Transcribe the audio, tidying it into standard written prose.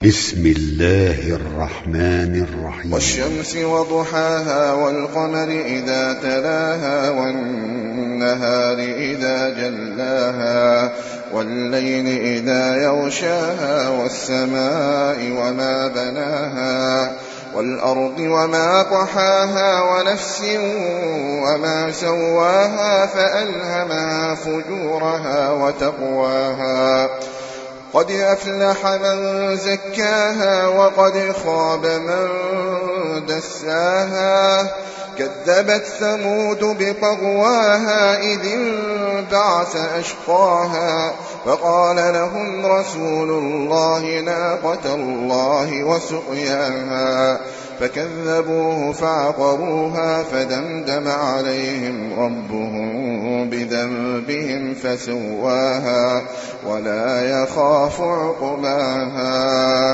بسم الله الرحمن الرحيم. والشمس وضحاها والقمر إذا تلاها والنهار إذا جلاها والليل إذا يغشاها والسماء وما بناها والأرض وما طحاها ونفس وما سواها فألهمها فجورها وتقواها قد أفلح من زكاها وقد خاب من دساها كذبت ثمود بطغواها إذ انبعث أشقاها فقال لهم رسول الله ناقة الله وسقياها فكذبوه فعقروها فدمدم عليهم ربهم بذنبهم فسواها ولا يخاف عقباها.